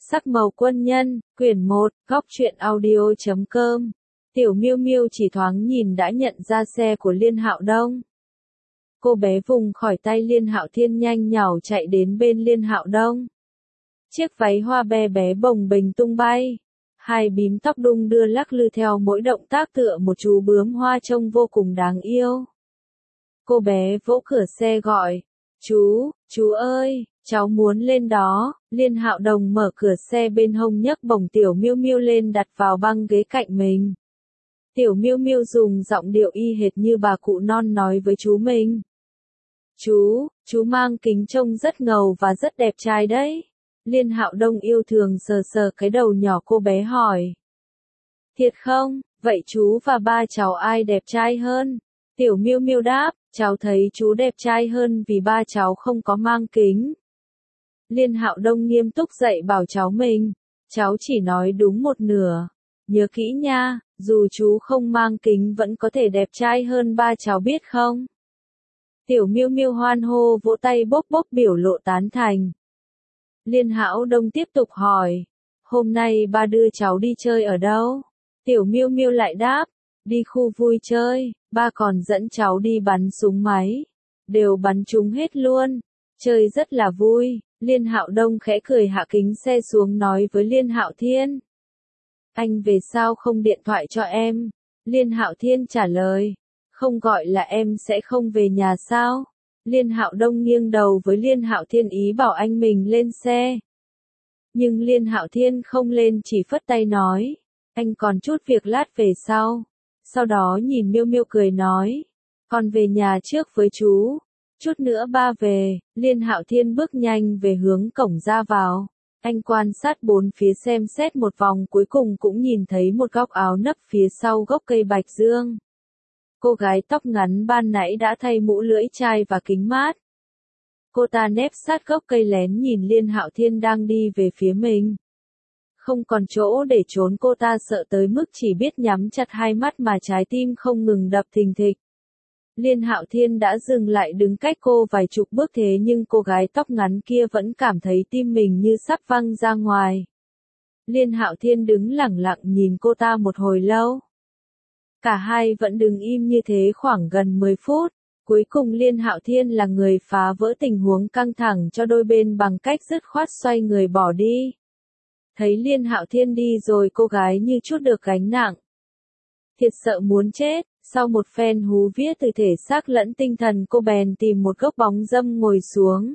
Sắc màu quân nhân, quyển 1, góc truyện audio.com. Tiểu Miêu Miêu chỉ thoáng nhìn đã nhận ra xe của Liên Hạo Đông. Cô bé vùng khỏi tay Liên Hạo Thiên nhanh nhảu chạy đến bên Liên Hạo Đông. Chiếc váy hoa be bé bồng bềnh tung bay. Hai bím tóc đung đưa lắc lư theo mỗi động tác tựa một chú bướm hoa trông vô cùng đáng yêu. Cô bé vỗ cửa xe gọi, chú ơi, cháu muốn lên đó. Liên Hạo Đông mở cửa xe bên hông nhấc bổng Tiểu Miêu Miêu lên đặt vào băng ghế cạnh mình. Tiểu Miêu Miêu dùng giọng điệu y hệt như bà cụ non nói với chú mình. Chú mang kính trông rất ngầu và rất đẹp trai đấy. Liên Hạo Đông yêu thương sờ sờ cái đầu nhỏ cô bé hỏi. Thiệt không, vậy chú và ba cháu ai đẹp trai hơn? Tiểu Miêu Miêu đáp, cháu thấy chú đẹp trai hơn vì ba cháu không có mang kính. Liên Hạo Đông nghiêm túc dạy bảo cháu mình, cháu chỉ nói đúng một nửa. Nhớ kỹ nha, dù chú không mang kính vẫn có thể đẹp trai hơn ba cháu biết không? Tiểu Miêu Miêu hoan hô vỗ tay bốc bốc biểu lộ tán thành. Liên Hạo Đông tiếp tục hỏi, hôm nay ba đưa cháu đi chơi ở đâu? Tiểu Miêu Miêu lại đáp, đi khu vui chơi, ba còn dẫn cháu đi bắn súng máy. Đều bắn trúng hết luôn, chơi rất là vui. Liên Hạo Đông khẽ cười hạ kính xe xuống nói với Liên Hạo Thiên. Anh về sao không điện thoại cho em? Liên Hạo Thiên trả lời, không gọi là em sẽ không về nhà sao? Liên Hạo Đông nghiêng đầu với Liên Hạo Thiên ý bảo anh mình lên xe. Nhưng Liên Hạo Thiên không lên chỉ phất tay nói, anh còn chút việc lát về sau. Sau đó nhìn Miêu Miêu cười nói, con về nhà trước với chú. Chút nữa ba về. Liên Hạo Thiên bước nhanh về hướng cổng ra vào. Anh quan sát bốn phía xem xét một vòng cuối cùng cũng nhìn thấy một góc áo nấp phía sau gốc cây bạch dương. Cô gái tóc ngắn ban nãy đã thay mũ lưỡi chai và kính mát. Cô ta nép sát gốc cây lén nhìn Liên Hạo Thiên đang đi về phía mình. Không còn chỗ để trốn, cô ta sợ tới mức chỉ biết nhắm chặt hai mắt mà trái tim không ngừng đập thình thịch. Liên Hạo Thiên đã dừng lại đứng cách cô vài chục bước thế nhưng cô gái tóc ngắn kia vẫn cảm thấy tim mình như sắp văng ra ngoài. Liên Hạo Thiên đứng lẳng lặng nhìn cô ta một hồi lâu. Cả hai vẫn đứng im như thế khoảng gần 10 phút. Cuối cùng Liên Hạo Thiên là người phá vỡ tình huống căng thẳng cho đôi bên bằng cách dứt khoát xoay người bỏ đi. Thấy Liên Hạo Thiên đi rồi cô gái như trút được gánh nặng. Thiệt sợ muốn chết. Sau một phen hú vía từ thể xác lẫn tinh thần, cô bèn tìm một gốc bóng râm ngồi xuống.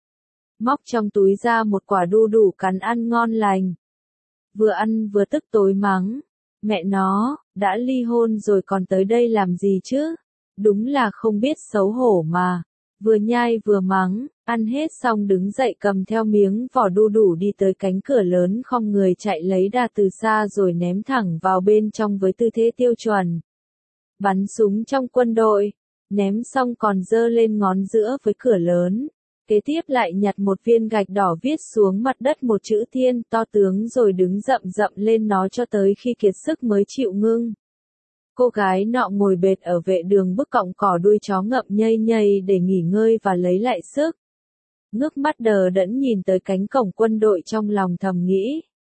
Móc trong túi ra một quả đu đủ cắn ăn ngon lành. Vừa ăn vừa tức tối mắng. Mẹ nó, đã ly hôn rồi còn tới đây làm gì chứ? Đúng là không biết xấu hổ mà. Vừa nhai vừa mắng, ăn hết xong đứng dậy cầm theo miếng vỏ đu đủ đi tới cánh cửa lớn khom người chạy lấy đà từ xa rồi ném thẳng vào bên trong với tư thế tiêu chuẩn. Bắn súng trong quân đội, ném xong còn giơ lên ngón giữa với cửa lớn. Kế tiếp lại nhặt một viên gạch đỏ viết xuống mặt đất một chữ Thiên to tướng rồi đứng rậm rậm lên nó cho tới khi kiệt sức mới chịu ngưng. Cô gái nọ ngồi bệt ở vệ đường bức cọng cỏ đuôi chó ngậm nhây nhây để nghỉ ngơi và lấy lại sức. Ngước mắt đờ đẫn nhìn tới cánh cổng quân đội trong lòng thầm nghĩ.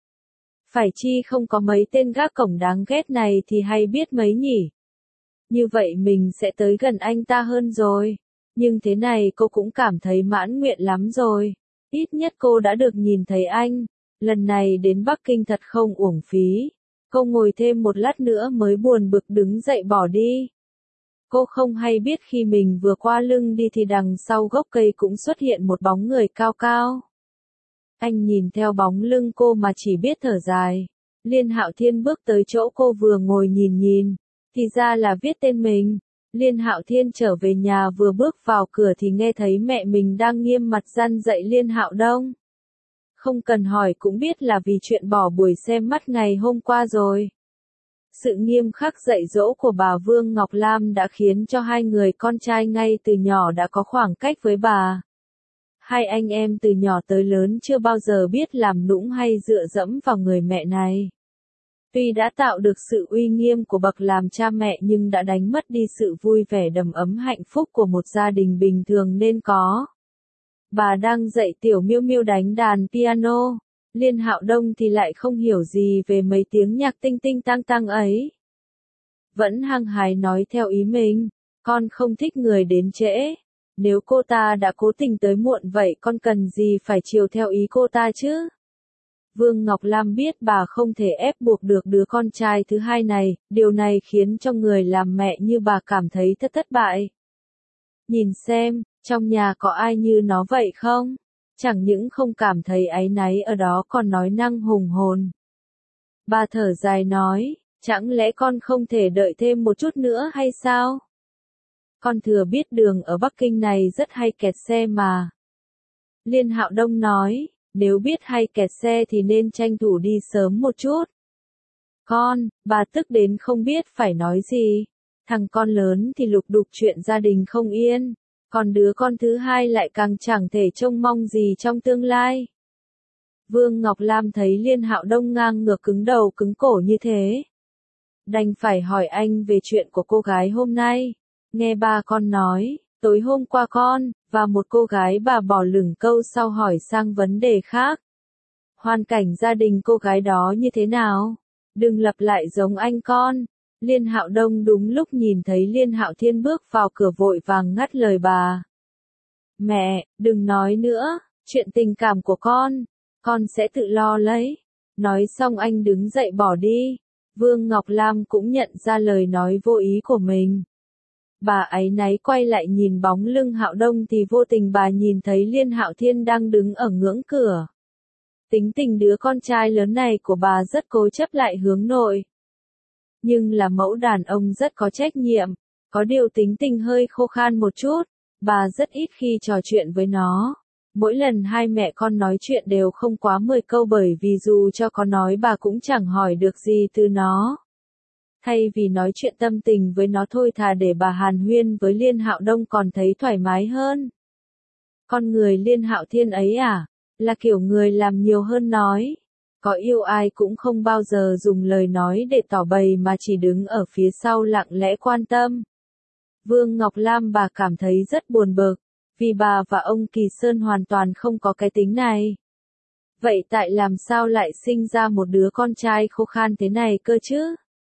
Phải chi không có mấy tên gác cổng đáng ghét này thì hay biết mấy nhỉ. Như vậy mình sẽ tới gần anh ta hơn rồi. Nhưng thế này cô cũng cảm thấy mãn nguyện lắm rồi. Ít nhất cô đã được nhìn thấy anh. Lần này đến Bắc Kinh thật không uổng phí. Cô ngồi thêm một lát nữa mới buồn bực đứng dậy bỏ đi. Cô không hay biết khi mình vừa qua lưng đi thì đằng sau gốc cây cũng xuất hiện một bóng người cao cao. Anh nhìn theo bóng lưng cô mà chỉ biết thở dài. Liên Hạo Thiên bước tới chỗ cô vừa ngồi nhìn. Thì ra là viết tên mình. Liên Hạo Thiên trở về nhà vừa bước vào cửa thì nghe thấy mẹ mình đang nghiêm mặt răn dạy Liên Hạo Đông. Không cần hỏi cũng biết là vì chuyện bỏ buổi xem mắt ngày hôm qua rồi. Sự nghiêm khắc dạy dỗ của bà Vương Ngọc Lam đã khiến cho hai người con trai ngay từ nhỏ đã có khoảng cách với bà. Hai anh em từ nhỏ tới lớn chưa bao giờ biết làm nũng hay dựa dẫm vào người mẹ này. Tuy đã tạo được sự uy nghiêm của bậc làm cha mẹ nhưng đã đánh mất đi sự vui vẻ đầm ấm hạnh phúc của một gia đình bình thường nên có. Bà đang dạy Tiểu Miêu Miêu đánh đàn piano. Liên Hạo Đông thì lại không hiểu gì về mấy tiếng nhạc tinh tinh tang tang ấy. Vẫn hăng hái nói theo ý mình, con không thích người đến trễ. Nếu cô ta đã cố tình tới muộn vậy con cần gì phải chiều theo ý cô ta chứ? Vương Ngọc Lam biết bà không thể ép buộc được đứa con trai thứ hai này, điều này khiến cho người làm mẹ như bà cảm thấy thất bại. Nhìn xem, trong nhà có ai như nó vậy không? Chẳng những không cảm thấy áy náy ở đó còn nói năng hùng hồn. Bà thở dài nói, chẳng lẽ con không thể đợi thêm một chút nữa hay sao? Con thừa biết đường ở Bắc Kinh này rất hay kẹt xe mà. Liên Hạo Đông nói, nếu biết hay kẹt xe thì nên tranh thủ đi sớm một chút. Con, bà tức đến không biết phải nói gì. Thằng con lớn thì lục đục chuyện gia đình không yên, còn đứa con thứ hai lại càng chẳng thể trông mong gì trong tương lai. Vương Ngọc Lam thấy Liên Hạo Đông ngang ngược cứng đầu cứng cổ như thế. Đành phải hỏi anh về chuyện của cô gái hôm nay. Nghe ba con nói, tối hôm qua con, và một cô gái bà bỏ lửng câu sau hỏi sang vấn đề khác. Hoàn cảnh gia đình cô gái đó như thế nào? Đừng lặp lại giống anh con. Liên Hạo Đông đúng lúc nhìn thấy Liên Hạo Thiên bước vào cửa vội vàng ngắt lời bà. Mẹ, đừng nói nữa, chuyện tình cảm của con sẽ tự lo lấy. Nói xong anh đứng dậy bỏ đi. Vương Ngọc Lam cũng nhận ra lời nói vô ý của mình. Bà áy náy quay lại nhìn bóng lưng Hạo Đông thì vô tình bà nhìn thấy Liên Hạo Thiên đang đứng ở ngưỡng cửa. Tính tình đứa con trai lớn này của bà rất cố chấp lại hướng nội. Nhưng là mẫu đàn ông rất có trách nhiệm, có điều tính tình hơi khô khan một chút, bà rất ít khi trò chuyện với nó. Mỗi lần hai mẹ con nói chuyện đều không quá 10 câu bởi vì dù cho có nói bà cũng chẳng hỏi được gì từ nó. Thay vì nói chuyện tâm tình với nó thôi thà để bà hàn huyên với Liên Hạo Đông còn thấy thoải mái hơn. Con người Liên Hạo Thiên ấy à, là kiểu người làm nhiều hơn nói. Có yêu ai cũng không bao giờ dùng lời nói để tỏ bày mà chỉ đứng ở phía sau lặng lẽ quan tâm. Vương Ngọc Lam bà cảm thấy rất buồn bực, vì bà và ông Kỳ Sơn hoàn toàn không có cái tính này. Vậy tại làm sao lại sinh ra một đứa con trai khô khan thế này cơ chứ?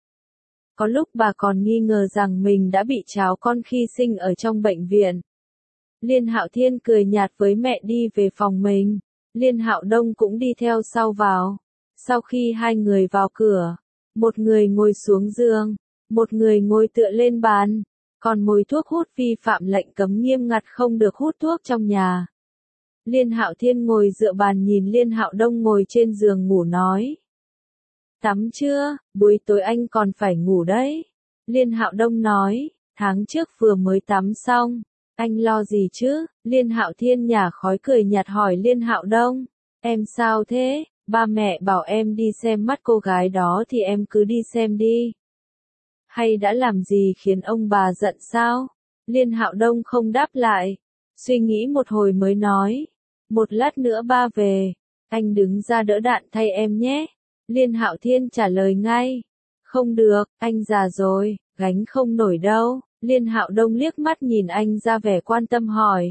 Có lúc bà còn nghi ngờ rằng mình đã bị tráo con khi sinh ở trong bệnh viện. Liên Hạo Thiên cười nhạt với mẹ đi về phòng mình. Liên Hạo Đông cũng đi theo sau vào. Sau khi hai người vào cửa, một người ngồi xuống giường, một người ngồi tựa lên bàn, còn mùi thuốc hút vi phạm lệnh cấm nghiêm ngặt không được hút thuốc trong nhà. Liên Hạo Thiên ngồi dựa bàn nhìn Liên Hạo Đông ngồi trên giường ngủ nói. Tắm chưa, buổi tối anh còn phải ngủ đấy. Liên Hạo Đông nói, tháng trước vừa mới tắm xong, anh lo gì chứ? Liên Hạo Thiên nhả khói cười nhạt hỏi Liên Hạo Đông, em sao thế? Ba mẹ bảo em đi xem mắt cô gái đó thì em cứ đi xem đi. Hay đã làm gì khiến ông bà giận sao? Liên Hạo Đông không đáp lại, suy nghĩ một hồi mới nói, một lát nữa ba về, anh đứng ra đỡ đạn thay em nhé. Liên Hạo Thiên trả lời ngay, không được, anh già rồi, gánh không nổi đâu. Liên Hạo Đông liếc mắt nhìn anh ra vẻ quan tâm hỏi.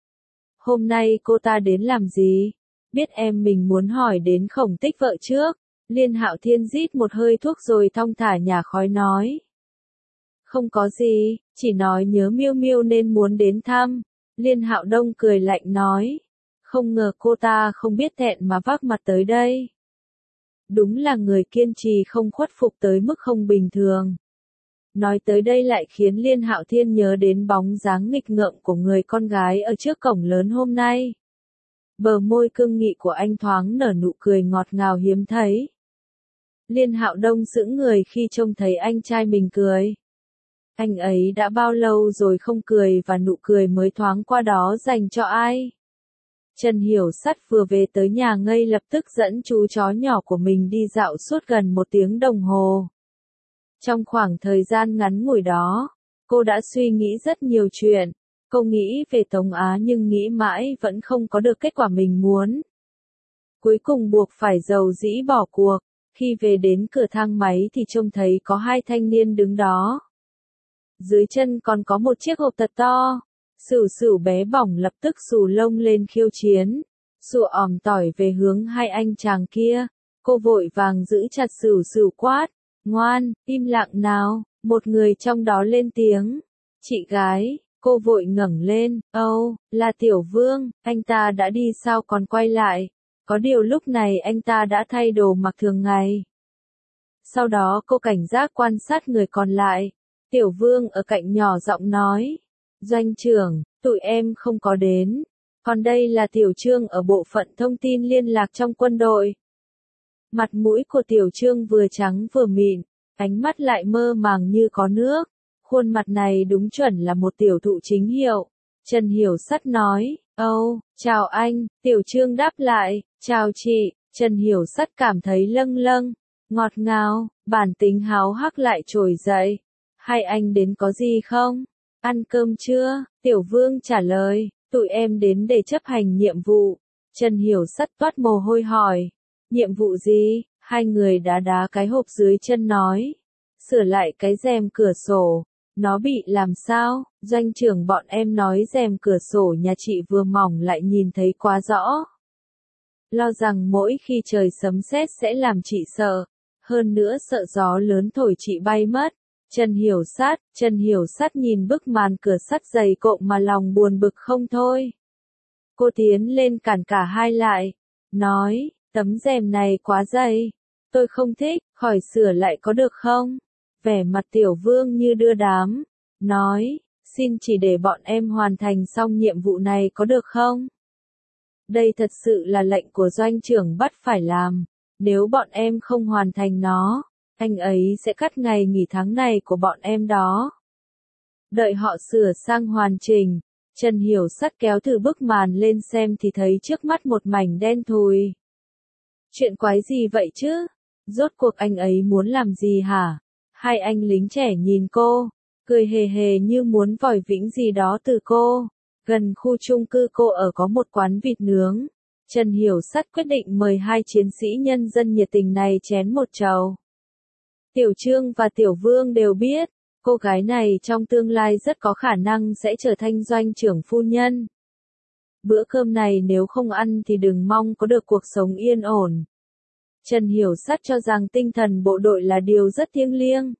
Hôm nay cô ta đến làm gì? Biết em mình muốn hỏi đến Khổng Tích vợ trước. Liên Hạo Thiên rít một hơi thuốc rồi thong thả nhả khói nói. Không có gì, chỉ nói nhớ Miêu Miêu nên muốn đến thăm. Liên Hạo Đông cười lạnh nói. Không ngờ cô ta không biết thẹn mà vác mặt tới đây. Đúng là người kiên trì không khuất phục tới mức không bình thường. Nói tới đây lại khiến Liên Hạo Thiên nhớ đến bóng dáng nghịch ngợm của người con gái ở trước cổng lớn hôm nay. Bờ môi cương nghị của anh thoáng nở nụ cười ngọt ngào hiếm thấy. Liên Hạo Đông sững người khi trông thấy anh trai mình cười. Anh ấy đã bao lâu rồi không cười và nụ cười mới thoáng qua đó dành cho ai? Trần Hiểu Sắt vừa về tới nhà ngay lập tức dẫn chú chó nhỏ của mình đi dạo suốt gần 1 tiếng đồng hồ. Trong khoảng thời gian ngắn ngủi đó, cô đã suy nghĩ rất nhiều chuyện. Cô nghĩ về Tống Á nhưng nghĩ mãi vẫn không có được kết quả mình muốn. Cuối cùng buộc phải dầu dĩ bỏ cuộc. Khi về đến cửa thang máy thì trông thấy có 2 thanh niên đứng đó. Dưới chân còn có một chiếc hộp thật to. Sửu Sửu bé bỏng lập tức xù lông lên khiêu chiến. sủa òm tỏi về hướng hai anh chàng kia. Cô vội vàng giữ chặt Sửu Sửu quát, ngoan, im lặng nào, một người trong đó lên tiếng. Chị gái, cô vội ngẩng lên, âu, là Tiểu Vương, anh ta đã đi sao còn quay lại, có điều lúc này anh ta đã thay đồ mặc thường ngày. Sau đó cô cảnh giác quan sát người còn lại, Tiểu Vương ở cạnh nhỏ giọng nói, Doanh trưởng, tụi em không có đến, còn đây là Tiểu Trương ở bộ phận thông tin liên lạc trong quân đội. Mặt mũi của Tiểu Trương vừa trắng vừa mịn, ánh mắt lại mơ màng như có nước, khuôn mặt này đúng chuẩn là một tiểu thụ chính hiệu. Trần Hiểu Sắt nói, âu, chào anh, Tiểu Trương đáp lại, chào chị, Trần Hiểu Sắt cảm thấy lâng lâng, ngọt ngào, bản tính háo hắc lại trồi dậy. Hai anh đến có gì không? Ăn cơm chưa? Tiểu Vương trả lời, tụi em đến để chấp hành nhiệm vụ. Trần Hiểu Sắt toát mồ hôi hỏi, nhiệm vụ gì? Hai người đá đá cái hộp dưới chân nói, sửa lại cái rèm cửa sổ. Nó bị làm sao? Doanh trưởng bọn em nói rèm cửa sổ nhà chị vừa mỏng lại nhìn thấy quá rõ. Lo rằng mỗi khi trời sấm sét sẽ làm chị sợ, hơn nữa sợ gió lớn thổi chị bay mất. Trần Hiểu Sắt nhìn bức màn cửa sắt dày cộm mà lòng buồn bực không thôi. Cô tiến lên cản cả hai lại, nói, tấm rèm này quá dày, tôi không thích, khỏi sửa lại có được không? Vẻ mặt Tiểu Vương như đưa đám, nói, xin chỉ để bọn em hoàn thành xong nhiệm vụ này có được không? Đây thật sự là lệnh của doanh trưởng bắt phải làm, nếu bọn em không hoàn thành nó, anh ấy sẽ cắt ngày nghỉ tháng này của bọn em đó. Đợi họ sửa sang hoàn chỉnh, Trần Hiểu Sắt kéo thử bức màn lên xem thì thấy trước mắt một mảnh đen thùi. Chuyện quái gì vậy chứ? Rốt cuộc anh ấy muốn làm gì hả? Hai anh lính trẻ nhìn cô, cười hề hề như muốn vòi vĩnh gì đó từ cô. Gần khu chung cư cô ở có một quán vịt nướng. Trần Hiểu Sắt quyết định mời hai chiến sĩ nhân dân nhiệt tình này chén một chầu. Tiểu Trương và Tiểu Vương đều biết, cô gái này trong tương lai rất có khả năng sẽ trở thành doanh trưởng phu nhân. Bữa cơm này nếu không ăn thì đừng mong có được cuộc sống yên ổn. Trần Hiểu Sắt cho rằng tinh thần bộ đội là điều rất thiêng liêng.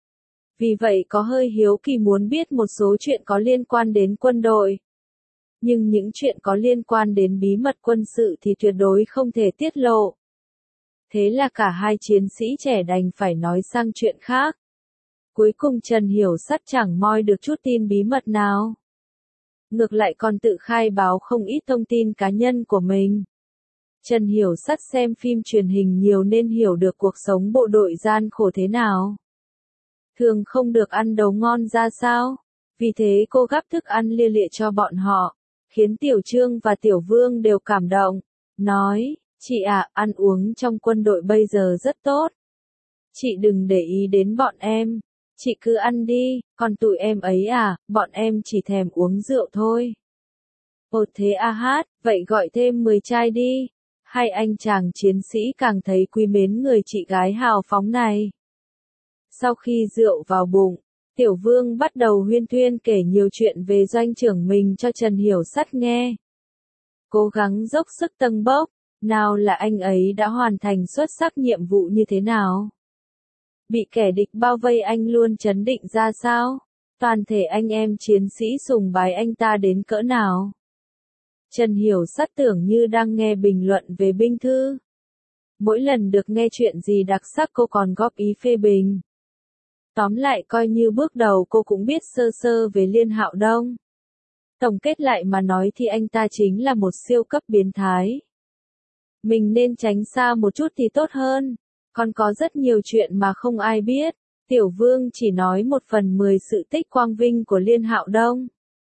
Vì vậy có hơi hiếu kỳ muốn biết một số chuyện có liên quan đến quân đội. Nhưng những chuyện có liên quan đến bí mật quân sự thì tuyệt đối không thể tiết lộ. Thế là cả hai chiến sĩ trẻ đành phải nói sang chuyện khác. Cuối cùng Trần Hiểu Sắt chẳng moi được chút tin bí mật nào. Ngược lại còn tự khai báo không ít thông tin cá nhân của mình. Trần Hiểu Sắt xem phim truyền hình nhiều nên hiểu được cuộc sống bộ đội gian khổ thế nào. Thường không được ăn đồ ngon ra sao, vì thế cô gắp thức ăn lia lịa cho bọn họ, khiến Tiểu Trương và Tiểu Vương đều cảm động, nói, chị ạ, ăn uống trong quân đội bây giờ rất tốt. Chị đừng để ý đến bọn em, chị cứ ăn đi, còn tụi em ấy à, bọn em chỉ thèm uống rượu thôi. Ồ thế à hát, vậy gọi thêm 10 chai đi. Hai anh chàng chiến sĩ càng thấy quý mến người chị gái hào phóng này. Sau khi rượu vào bụng, Tiểu Vương bắt đầu huyên thuyên kể nhiều chuyện về doanh trưởng mình cho Trần Hiểu Sắt nghe. Cố gắng dốc sức tâng bốc, nào là anh ấy đã hoàn thành xuất sắc nhiệm vụ như thế nào. Bị kẻ địch bao vây anh luôn trấn định ra sao, toàn thể anh em chiến sĩ sùng bái anh ta đến cỡ nào. Trần Hiểu Sắt tưởng như đang nghe bình luận về binh thư. Mỗi lần được nghe chuyện gì đặc sắc cô còn góp ý phê bình. Tóm lại coi như bước đầu cô cũng biết sơ sơ về Liên Hạo Đông. Tổng kết lại mà nói thì anh ta chính là một siêu cấp biến thái. Mình nên tránh xa một chút thì tốt hơn. Còn có rất nhiều chuyện mà không ai biết. Tiểu Vương chỉ nói 1/10 sự tích quang vinh của Liên Hạo Đông.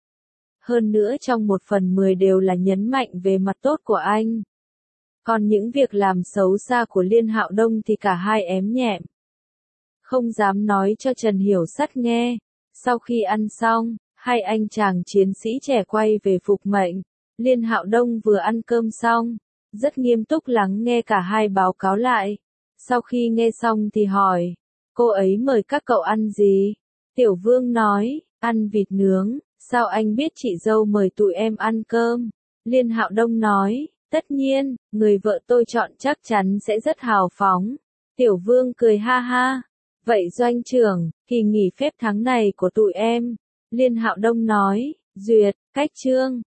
Hơn nữa trong 1/10 đều là nhấn mạnh về mặt tốt của anh. Còn những việc làm xấu xa của Liên Hạo Đông thì cả hai ém nhẹm. Không dám nói cho Trần Hiểu Sắt nghe. Sau khi ăn xong, hai anh chàng chiến sĩ trẻ quay về phục mệnh. Liên Hạo Đông vừa ăn cơm xong, rất nghiêm túc lắng nghe cả hai báo cáo lại. Sau khi nghe xong thì hỏi, cô ấy mời các cậu ăn gì? Tiểu Vương nói, ăn vịt nướng. Sao anh biết chị dâu mời tụi em ăn cơm? Liên Hạo Đông nói, Tất nhiên, người vợ tôi chọn chắc chắn sẽ rất hào phóng. Tiểu Vương cười ha ha. Vậy doanh trưởng, kỳ nghỉ phép tháng này của tụi em. Liên Hạo Đông nói, duyệt, cách chương.